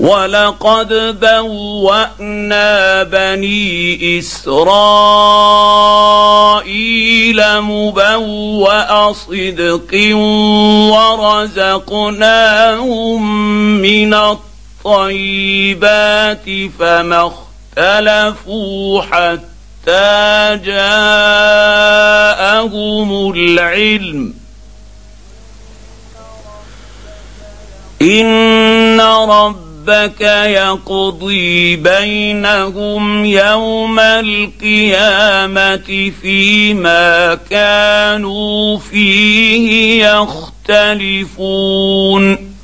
ولقد بوأنا بني إسرائيل مبوأ صدق ورزقناهم من الطيبات فما اختلفوا حتى جاءهم العلم إن ربك يقضي بينهم يوم القيامة فيما كانوا فيه يختلفون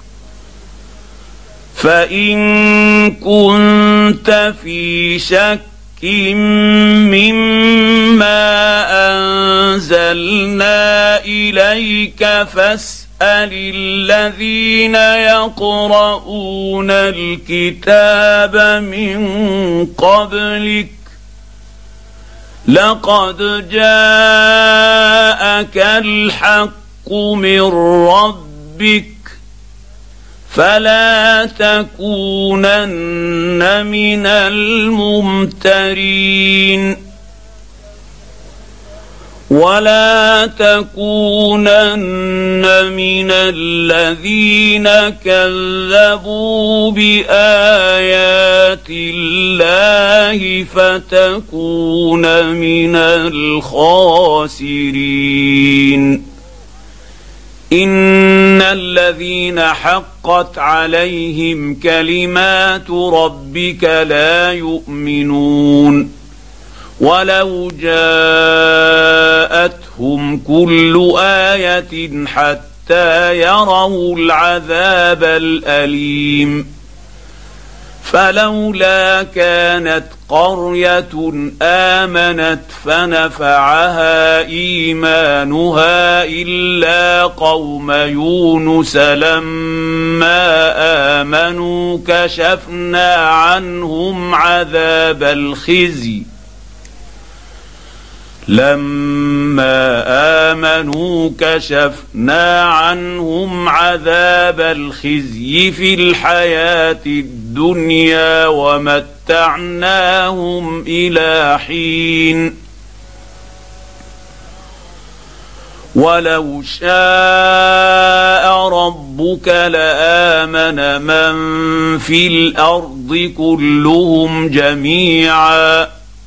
فإن كنت في شك مما أنزلنا إليك فاسأل الذين يقرؤون الكتاب من قبلك لقد جاءك الحق من ربك فلا تكونن من الممترين ولا تكونن من الذين كذبوا بآيات الله فتكون من الخاسرين إن الذين حقت عليهم كلمات ربك لا يؤمنون ولو جاءتهم كل آية حتى يروا العذاب الأليم فلولا كانت قرية آمنت فنفعها إيمانها إلا قوم يونس لما آمنوا كشفنا عنهم عذاب الخزي في الحياة الدنيا ومتعناهم إلى حين ولو شاء ربك لآمن من في الأرض كلهم جميعا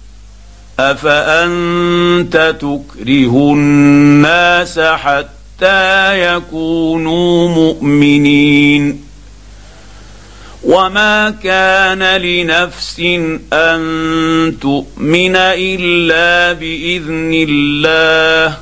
أفأنت تكره الناس حتى يكونوا مؤمنين وما كان لنفس أن تؤمن إلا بإذن الله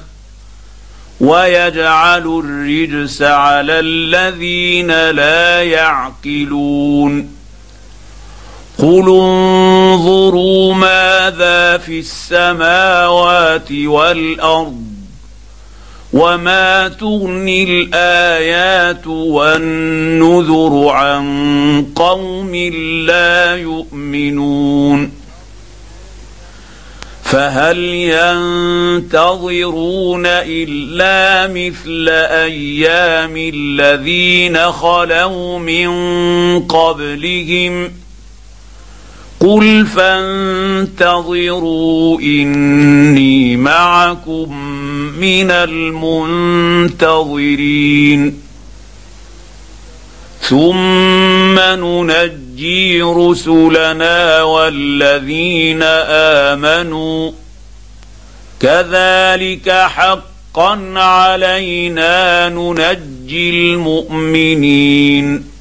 ويجعل الرجس على الذين لا يعقلون قل انظروا ماذا في السماوات والأرض وما تغني الآيات والنذر عن قوم لا يؤمنون فهل ينتظرون إلا مثل أيام الذين خلوا من قبلهم قل فانتظروا إني معكم من المنتظرين ثم ننجي رسلنا والذين آمنوا كذلك حقا علينا ننجي المؤمنين